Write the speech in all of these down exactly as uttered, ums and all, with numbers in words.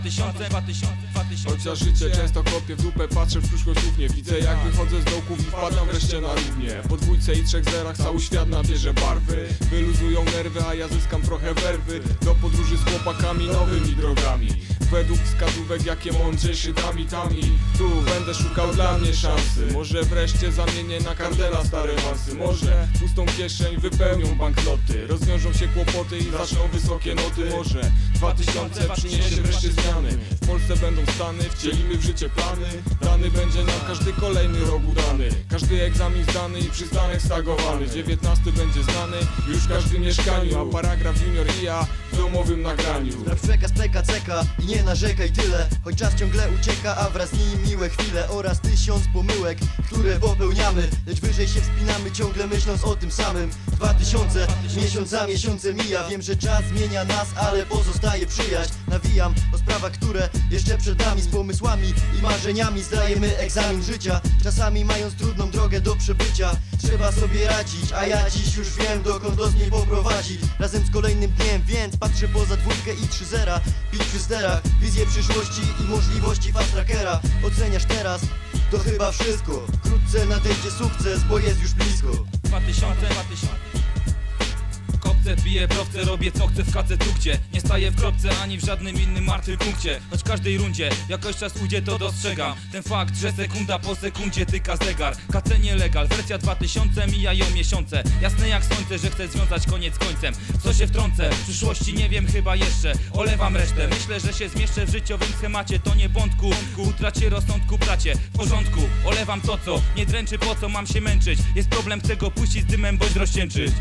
Tysiące, dwa tysiące, dwa tysiące. Chociaż życie często kopię w dupę, patrzę w przyszłość równie. Widzę jak wychodzę z dołków i wpadam wreszcie na równie. Po dwójce i trzech zerach cały świat nabierze barwy. Wyluzują nerwy, a ja zyskam trochę werwy. Do podróży z chłopakami nowymi drogami. Według wskazówek jakie mądrzejszy tam i tam i tu będę szukał dla mnie szansy. Może wreszcie zamienię na kardela stare mansy. Może pustą kieszeń wypełnią banknoty. Rozwiążą się kłopoty i zaczną wysokie noty. Może dwa tysiące przyniesie wreszcie zmiany. W Polsce będą stany, wcielimy w życie plany. Dany będzie nam każdy kolejny rok udany. Każdy egzamin zdany i przystanek stagowany. dziewiętnasty będzie znany już w każdym mieszkaniu. A paragraf junior i ja w domowym nagraniu. Sprawdź przekaz P K C K i nie narzekaj tyle. Choć czas ciągle ucieka, a wraz z nim miłe chwile oraz tysiąc pomyłek, które popełniamy. Lecz wyżej się wspinamy, ciągle myśląc o tym samym. Dwa tysiące, miesiąc za miesiącem mija. Wiem, że czas zmienia nas, ale pozostaje przyjaźń. Nawijam o sprawach, które jeszcze przed nami. Z pomysłami i marzeniami zdajemy egzamin życia. Czasami mając trudną drogę do przebycia, trzeba sobie radzić, a ja dziś już wiem, dokąd los mnie poprowadzi. Razem z kolejnym dniem, więc patrzę poza dwójkę i trzy zera. Pić przy sterach, wizję przyszłości i możliwości fast trackera. Oceniasz teraz, to chyba wszystko. Wkrótce nadejdzie sukces, bo jest już blisko. Dwa tysiące, dwa tysiące. Kopce, piję browce, robię co chcę w kace tu gdzie nie staję w kropce ani w żadnym innym martwym punkcie. Choć w każdej rundzie jakoś czas ujdzie, to dostrzegam ten fakt, że sekunda po sekundzie tyka zegar. Kace nielegal, wersja dwa tysiące, mijają miesiące. Jasne jak słońce, że chcę związać koniec końcem. W co się wtrącę? W przyszłości nie wiem chyba jeszcze. Olewam resztę, myślę, że się zmieszczę w życiowym schemacie. To nie błądku, utracie rozsądku bracie. W porządku, olewam to co nie dręczy, po co mam się męczyć. Jest problem, chcę go puścić z dymem bądź rozcieńczyć.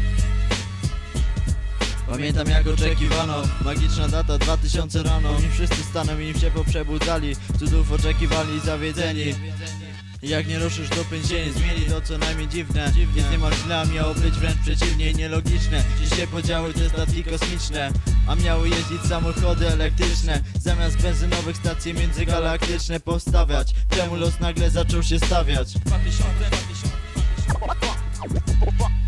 Pamiętam jak oczekiwano, magiczna data dwa tysiące rano. Nim wszyscy staną i nim się poprzebudzali, cudów oczekiwali i zawiedzeni. Jak nie ruszysz do pięcieni, zmieni to co najmniej dziwne. Nic nie ma źle, a miało być wręcz przeciwnie i nielogiczne. Dzisiaj podziały to statki kosmiczne, a miały jeździć samochody elektryczne. Zamiast benzynowych stacje międzygalaktyczne powstawiać. Czemu los nagle zaczął się stawiać? Dwa tysiące, dwa tysiące, dwa tysiące.